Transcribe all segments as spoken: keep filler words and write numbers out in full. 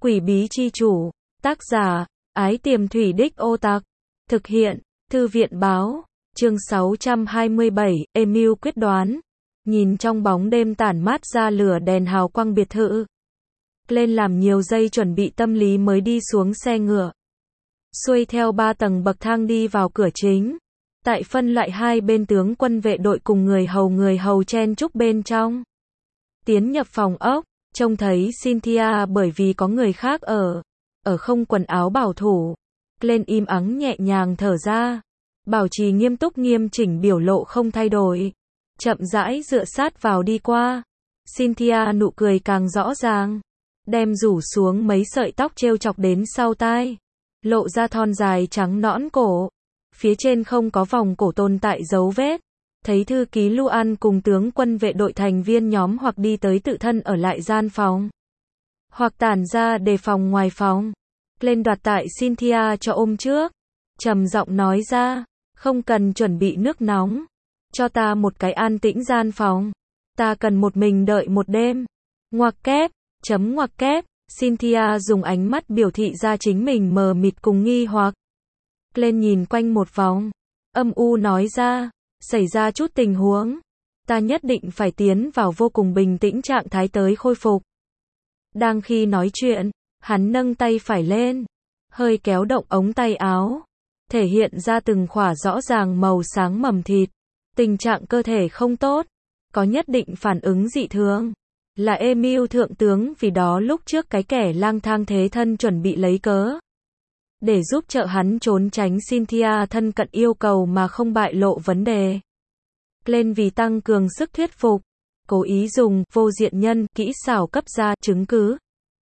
Quỷ bí chi chủ, tác giả, Ái Tiềm Thủy Đích Ô Tặc, thực hiện, Thư viện báo, chương sáu trăm hai mươi bảy, Emil quyết đoán, nhìn trong bóng đêm tản mát ra lửa đèn hào quang biệt thự. Lên làm nhiều giây chuẩn bị tâm lý mới đi xuống xe ngựa. Xuôi theo ba tầng bậc thang đi vào cửa chính. Tại phân loại hai bên tướng quân vệ đội cùng người hầu người hầu chen chúc bên trong. Tiến nhập phòng ốc, trông thấy Cynthia bởi vì có người khác ở, ở không quần áo bảo thủ. Lên im ắng nhẹ nhàng thở ra, bảo trì nghiêm túc nghiêm chỉnh biểu lộ không thay đổi. Chậm rãi dựa sát vào đi qua. Cynthia nụ cười càng rõ ràng, đem rủ xuống mấy sợi tóc trêu chọc đến sau tai, lộ ra thon dài trắng nõn cổ. Phía trên không có vòng cổ tồn tại dấu vết. Thấy thư ký Luan cùng tướng quân vệ đội thành viên nhóm hoặc đi tới tự thân ở lại gian phòng, hoặc tản ra đề phòng ngoài phòng. Lên đoạt tại Cynthia cho ôm trước, trầm giọng nói ra, không cần chuẩn bị nước nóng, cho ta một cái an tĩnh gian phòng, ta cần một mình đợi một đêm. Ngoặc kép, chấm ngoặc kép, Cynthia dùng ánh mắt biểu thị ra chính mình mờ mịt cùng nghi hoặc. Lên nhìn quanh một vòng, âm u nói ra, xảy ra chút tình huống, ta nhất định phải tiến vào vô cùng bình tĩnh trạng thái tới khôi phục. Đang khi nói chuyện, hắn nâng tay phải lên, hơi kéo động ống tay áo, thể hiện ra từng khỏa rõ ràng màu sáng mầm thịt. Tình trạng cơ thể không tốt, có nhất định phản ứng dị thường. Là Emil thượng tướng vì đó lúc trước cái kẻ lang thang thế thân chuẩn bị lấy cớ để giúp trợ hắn trốn tránh Cynthia thân cận yêu cầu mà không bại lộ vấn đề. Lên vì tăng cường sức thuyết phục, cố ý dùng vô diện nhân kỹ xảo cấp ra chứng cứ.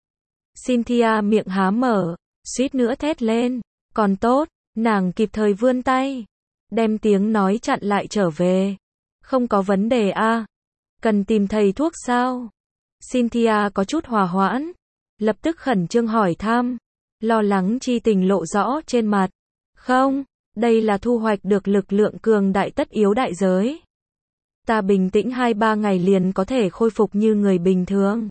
Cynthia miệng há mở, suýt nữa thét lên, còn tốt, nàng kịp thời vươn tay, đem tiếng nói chặn lại trở về. Không có vấn đề a, à? Cần tìm thầy thuốc sao? Cynthia có chút hòa hoãn, lập tức khẩn trương hỏi thăm. Lo lắng chi tình lộ rõ trên mặt. Không, đây là thu hoạch được lực lượng cường đại tất yếu đại giới. Ta bình tĩnh hai ba ngày liền có thể khôi phục như người bình thường.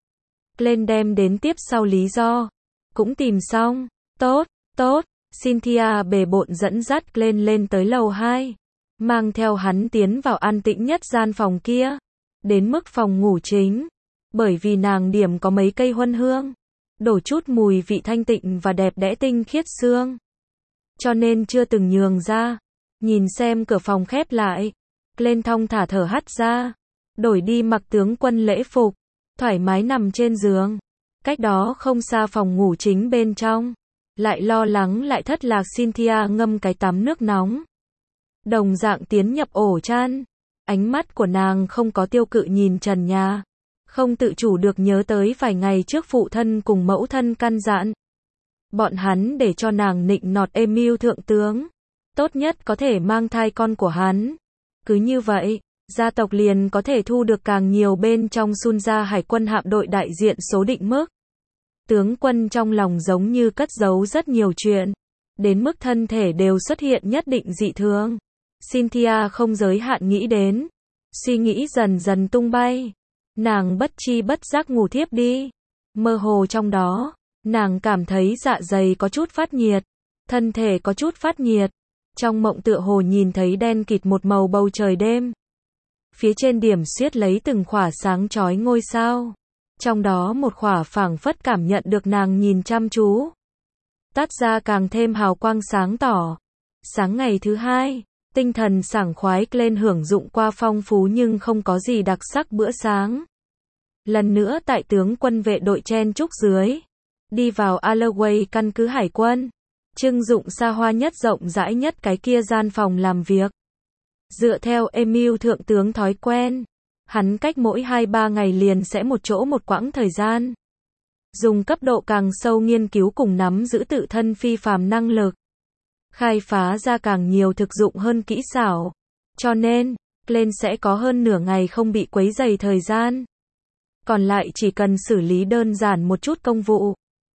Lên đem đến tiếp sau lý do. Cũng tìm xong. Tốt, tốt. Cynthia bề bộn dẫn dắt lên lên tới lầu hai. Mang theo hắn tiến vào an tĩnh nhất gian phòng kia. Đến mức phòng ngủ chính. Bởi vì nàng điểm có mấy cây huân hương. Đổ chút mùi vị thanh tịnh và đẹp đẽ tinh khiết xương. Cho nên chưa từng nhường ra. Nhìn xem cửa phòng khép lại. Lên thong thả thở hắt ra. Đổi đi mặc tướng quân lễ phục. Thoải mái nằm trên giường. Cách đó không xa phòng ngủ chính bên trong. Lại lo lắng lại thất lạc Cynthia ngâm cái tắm nước nóng. Đồng dạng tiến nhập ổ chăn. Ánh mắt của nàng không có tiêu cự nhìn trần nhà. Không tự chủ được nhớ tới vài ngày trước phụ thân cùng mẫu thân căn dặn. Bọn hắn để cho nàng nịnh nọt Emil thượng tướng. Tốt nhất có thể mang thai con của hắn. Cứ như vậy, gia tộc liền có thể thu được càng nhiều bên trong Sunja hải quân hạm đội đại diện số định mức. Tướng quân trong lòng giống như cất giấu rất nhiều chuyện. Đến mức thân thể đều xuất hiện nhất định dị thường. Cynthia không giới hạn nghĩ đến. Suy nghĩ dần dần tung bay. Nàng bất chi bất giác ngủ thiếp đi. Mơ hồ trong đó, nàng cảm thấy dạ dày có chút phát nhiệt, thân thể có chút phát nhiệt. Trong mộng tựa hồ nhìn thấy đen kịt một màu bầu trời đêm. Phía trên điểm xuyết lấy từng khỏa sáng chói ngôi sao. Trong đó một khỏa phảng phất cảm nhận được nàng nhìn chăm chú. Tát ra càng thêm hào quang sáng tỏ. Sáng ngày thứ hai, tinh thần sảng khoái lên hưởng dụng qua phong phú nhưng không có gì đặc sắc bữa sáng. Lần nữa tại tướng quân vệ đội chen chúc dưới. Đi vào Alloway căn cứ hải quân. Trưng dụng xa hoa nhất rộng rãi nhất cái kia gian phòng làm việc. Dựa theo Emil thượng tướng thói quen. Hắn cách mỗi hai ba ngày liền sẽ một chỗ một quãng thời gian. Dùng cấp độ càng sâu nghiên cứu cùng nắm giữ tự thân phi phàm năng lực. Khai phá ra càng nhiều thực dụng hơn kỹ xảo. Cho nên, lên sẽ có hơn nửa ngày không bị quấy rầy thời gian. Còn lại chỉ cần xử lý đơn giản một chút công vụ.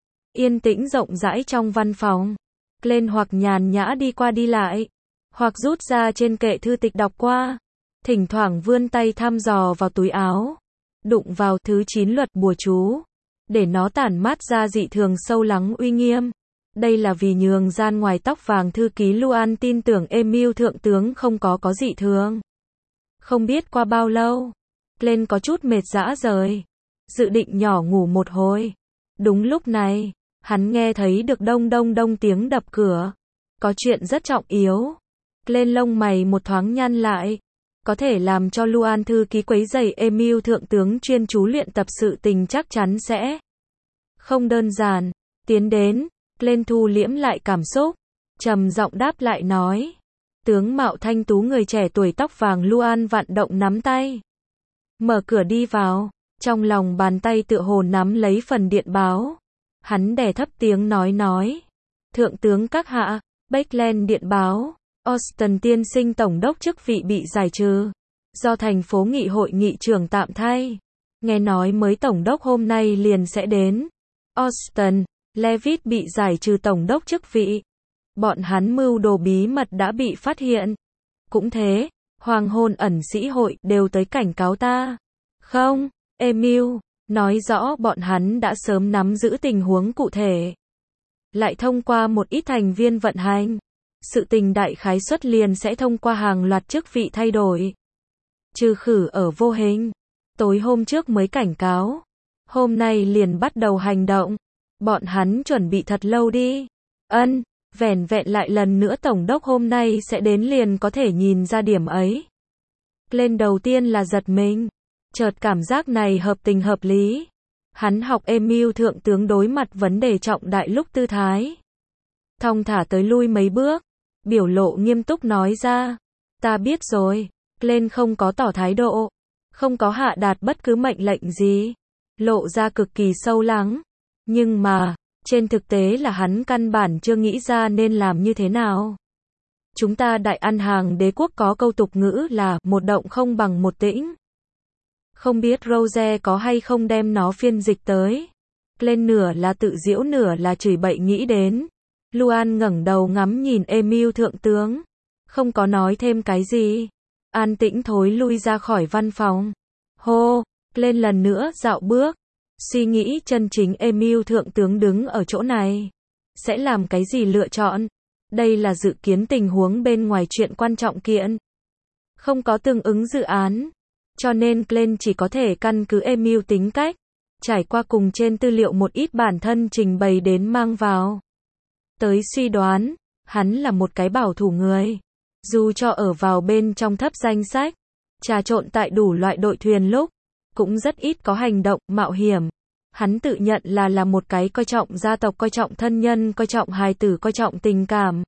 Yên tĩnh rộng rãi trong văn phòng. Lên hoặc nhàn nhã đi qua đi lại. Hoặc rút ra trên kệ thư tịch đọc qua. Thỉnh thoảng vươn tay thăm dò vào túi áo. Đụng vào thứ chín luật bùa chú. để nó tản mát ra dị thường sâu lắng uy nghiêm. Đây là vì nhường gian ngoài tóc vàng thư ký Luan tin tưởng Emil thượng tướng không có có dị thường. Không biết qua bao lâu, Glenn có chút mệt rã rời, dự định nhỏ ngủ một hồi. Đúng lúc này, hắn nghe thấy được đông đông đông tiếng đập cửa. Có chuyện rất trọng yếu. Glenn lông mày một thoáng nhăn lại. Có thể làm cho Luan thư ký quấy rầy Emil thượng tướng chuyên chú luyện tập, sự tình chắc chắn sẽ không đơn giản. Tiến đến, Glenn thu liễm lại cảm xúc, trầm giọng đáp lại nói. Tướng mạo thanh tú người trẻ tuổi tóc vàng Luan vặn động nắm tay. Mở cửa đi vào, trong lòng bàn tay tựa hồ nắm lấy phần điện báo. Hắn đè thấp tiếng nói nói. Thượng tướng các hạ, Bakeland điện báo. Austin tiên sinh tổng đốc chức vị bị giải trừ. Do thành phố nghị hội nghị trưởng tạm thay. Nghe nói mới tổng đốc hôm nay liền sẽ đến. Austin, Levitt bị giải trừ tổng đốc chức vị. Bọn hắn mưu đồ bí mật đã bị phát hiện. Cũng thế, hoàng hôn ẩn sĩ hội đều tới cảnh cáo ta. Không, Emil, nói rõ bọn hắn đã sớm nắm giữ tình huống cụ thể. Lại thông qua một ít thành viên vận hành. Sự tình đại khái suất liền sẽ thông qua hàng loạt chức vị thay đổi. Trừ khử ở vô hình. Tối hôm trước mới cảnh cáo. Hôm nay liền bắt đầu hành động. Bọn hắn chuẩn bị thật lâu đi. Ân, vẻn vẹn lại lần nữa tổng đốc hôm nay sẽ đến liền có thể nhìn ra điểm ấy. Lên đầu tiên là giật mình. Chợt cảm giác này hợp tình hợp lý. Hắn học Emil thượng tướng đối mặt vấn đề trọng đại lúc tư thái. Thong thả tới lui mấy bước. Biểu lộ nghiêm túc nói ra. Ta biết rồi. Glenn không có tỏ thái độ. Không có hạ đạt bất cứ mệnh lệnh gì. Lộ ra cực kỳ sâu lắng. Nhưng mà, trên thực tế là hắn căn bản chưa nghĩ ra nên làm như thế nào. Chúng ta đại ăn hàng đế quốc có câu tục ngữ là một động không bằng một tĩnh. Không biết Rose có hay không đem nó phiên dịch tới. Glenn nửa là tự giễu nửa là chửi bậy nghĩ đến. Luan ngẩng đầu ngắm nhìn Emil thượng tướng. Không có nói thêm cái gì. An tĩnh thối lui ra khỏi văn phòng. Hô, Glenn lần nữa dạo bước. Suy nghĩ chân chính Emil thượng tướng đứng ở chỗ này. Sẽ làm cái gì lựa chọn? Đây là dự kiến tình huống bên ngoài chuyện quan trọng kiện. Không có tương ứng dự án. Cho nên Glenn chỉ có thể căn cứ Emil tính cách. Trải qua cùng trên tư liệu một ít bản thân trình bày đến mang vào. Tới suy đoán, hắn là một cái bảo thủ người. Dù cho ở vào bên trong thấp danh sách, trà trộn tại đủ loại đội thuyền lúc, cũng rất ít có hành động, mạo hiểm. Hắn tự nhận là là một cái coi trọng gia tộc, coi trọng thân nhân, coi trọng hài tử, coi trọng tình cảm.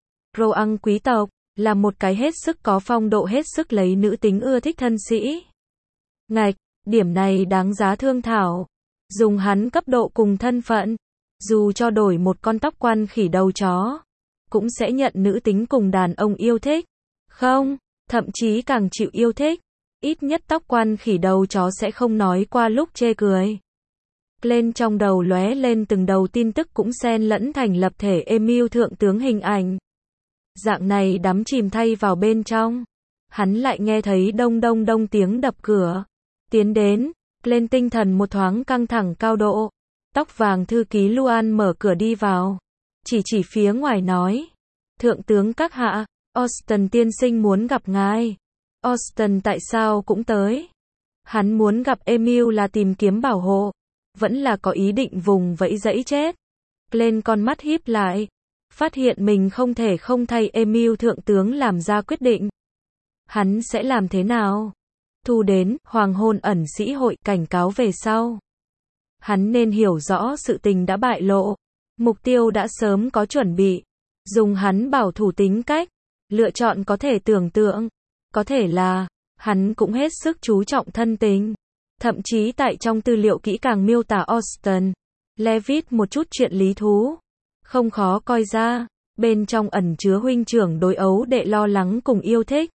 Roang quý tộc, là một cái hết sức có phong độ, hết sức lấy nữ tính ưa thích thân sĩ. Ngạch, điểm này đáng giá thương thảo. Dùng hắn cấp độ cùng thân phận. Dù cho đổi một con tóc quan khỉ đầu chó, cũng sẽ nhận nữ tính cùng đàn ông yêu thích. Không, thậm chí càng chịu yêu thích. Ít nhất tóc quan khỉ đầu chó sẽ không nói qua lúc chê cười. Lên trong đầu lóe lên từng đầu tin tức cũng xen lẫn thành lập thể Emil thượng tướng hình ảnh. Dạng này đắm chìm thay vào bên trong. Hắn lại nghe thấy đông đông đông tiếng đập cửa. Tiến đến, lên tinh thần một thoáng căng thẳng cao độ. Tóc vàng thư ký Luan mở cửa đi vào. Chỉ chỉ phía ngoài nói. Thượng tướng các hạ, Austin tiên sinh muốn gặp ngài. Austin tại sao cũng tới? Hắn muốn gặp Emil là tìm kiếm bảo hộ. Vẫn là có ý định vùng vẫy dẫy chết. Lên con mắt híp lại. Phát hiện mình không thể không thay Emil thượng tướng làm ra quyết định. Hắn sẽ làm thế nào? Thu đến, hoàng hôn ẩn sĩ hội cảnh cáo về sau. Hắn nên hiểu rõ sự tình đã bại lộ. Mục tiêu đã sớm có chuẩn bị. Dùng hắn bảo thủ tính cách. Lựa chọn có thể tưởng tượng. Có thể là, hắn cũng hết sức chú trọng thân tình. Thậm chí tại trong tư liệu kỹ càng miêu tả Austin, Levitt một chút chuyện lý thú. Không khó coi ra, bên trong ẩn chứa huynh trưởng đối ấu đệ lo lắng cùng yêu thích.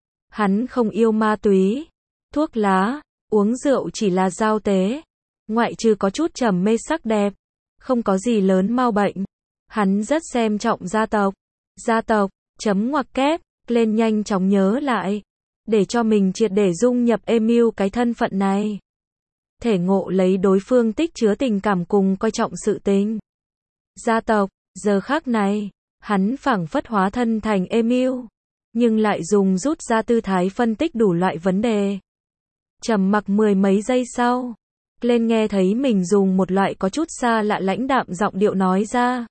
Hắn không yêu ma túy, thuốc lá, uống rượu chỉ là giao tế. Ngoại trừ có chút trầm mê sắc đẹp, không có gì lớn mau bệnh. Hắn rất xem trọng gia tộc. Gia tộc, chấm ngoặc kép, lên nhanh chóng nhớ lại. Để cho mình triệt để dung nhập Emil cái thân phận này. thể ngộ lấy đối phương tích chứa tình cảm cùng coi trọng sự tình. Gia tộc, giờ khắc này, hắn phảng phất hóa thân thành Emil, nhưng lại dùng rút ra tư thái phân tích đủ loại vấn đề. Trầm mặc mười mấy giây sau, Glenn nghe thấy mình dùng một loại có chút xa lạ lãnh đạm giọng điệu nói ra.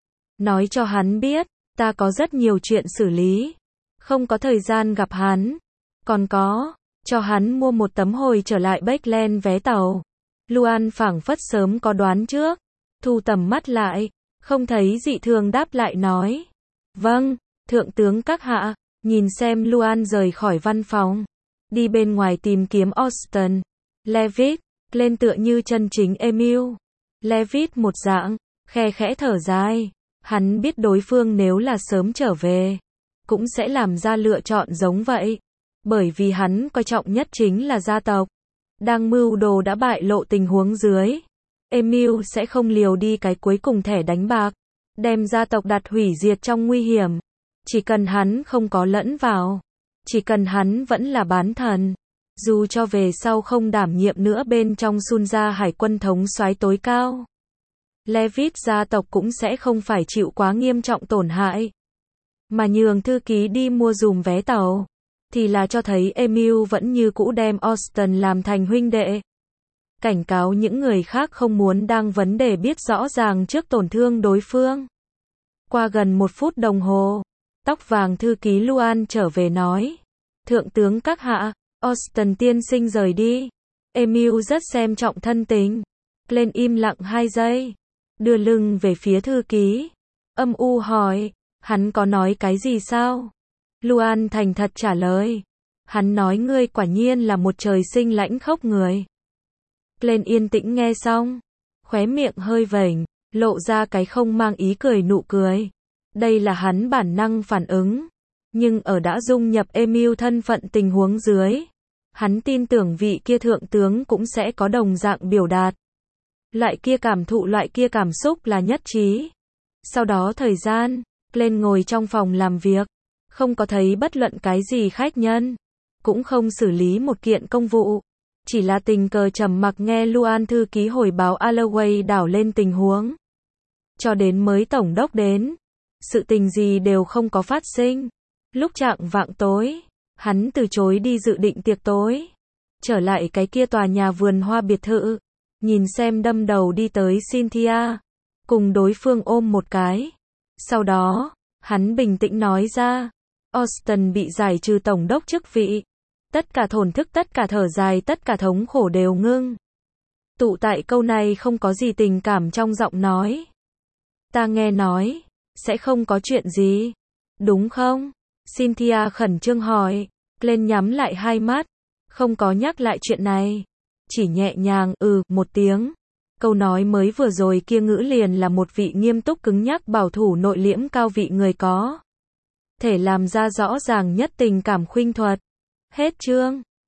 Nói cho hắn biết, ta có rất nhiều chuyện xử lý, không có thời gian gặp hắn. Còn có, cho hắn mua một tấm hồi trở lại Beckland vé tàu. Luan phảng phất sớm có đoán trước, thu tầm mắt lại, không thấy dị thường đáp lại nói. Vâng, thượng tướng các hạ, nhìn xem Luan rời khỏi văn phòng, đi bên ngoài tìm kiếm Austin. Levitt, lên tựa như chân chính Emil. Levitt một dạng, khe khẽ thở dài, hắn biết đối phương nếu là sớm trở về, cũng sẽ làm ra lựa chọn giống vậy. Bởi vì hắn coi trọng nhất chính là gia tộc. Đang mưu đồ đã bại lộ tình huống dưới, Emil sẽ không liều đi cái cuối cùng thẻ đánh bạc, đem gia tộc đặt hủy diệt trong nguy hiểm. Chỉ cần hắn không có lẫn vào, chỉ cần hắn vẫn là bán thần, dù cho về sau không đảm nhiệm nữa bên trong Sun gia hải quân thống soái tối cao, Levitt gia tộc cũng sẽ không phải chịu quá nghiêm trọng tổn hại. Mà nhường thư ký đi mua dùm vé tàu, thì là cho thấy Emil vẫn như cũ đem Austin làm thành huynh đệ. Cảnh cáo những người khác không muốn đang vấn đề biết rõ ràng trước tổn thương đối phương. Qua gần một phút đồng hồ, tóc vàng thư ký Luan trở về nói. Thượng tướng các hạ, Austin tiên sinh rời đi. Emil rất xem trọng thân tình. Glenn im lặng hai giây, đưa lưng về phía thư ký. Âm u hỏi, hắn có nói cái gì sao? Luan thành thật trả lời. Hắn nói ngươi quả nhiên là một trời sinh lãnh khốc người. Glenn yên tĩnh nghe xong, khóe miệng hơi vểnh, lộ ra cái không mang ý cười nụ cười. Đây là hắn bản năng phản ứng. Nhưng ở đã dung nhập Emil thân phận tình huống dưới, hắn tin tưởng vị kia thượng tướng cũng sẽ có đồng dạng biểu đạt. Loại kia cảm thụ loại kia cảm xúc là nhất trí. Sau đó thời gian, Glenn ngồi trong phòng làm việc, không có thấy bất luận cái gì khách nhân, cũng không xử lý một kiện công vụ, chỉ là tình cờ trầm mặc nghe Luan thư ký hồi báo Alloway đảo lên tình huống. Cho đến mới tổng đốc đến, sự tình gì đều không có phát sinh. Lúc chạng vạng tối, hắn từ chối đi dự định tiệc tối, trở lại cái kia tòa nhà vườn hoa biệt thự, nhìn xem đâm đầu đi tới Cynthia, cùng đối phương ôm một cái. Sau đó, hắn bình tĩnh nói ra, Austin bị giải trừ tổng đốc chức vị. Tất cả thổn thức, tất cả thở dài, tất cả thống khổ đều ngưng tụ tại câu này, không có gì tình cảm trong giọng nói. Ta nghe nói, sẽ không có chuyện gì, đúng không? Cynthia khẩn trương hỏi. Glenn nhắm lại hai mắt, không có nhắc lại chuyện này, chỉ nhẹ nhàng ừ một tiếng. Câu nói mới vừa rồi kia ngữ liền là một vị nghiêm túc cứng nhắc bảo thủ nội liễm cao vị người có thể làm ra rõ ràng nhất tình cảm khuynh thuật. Hết chương.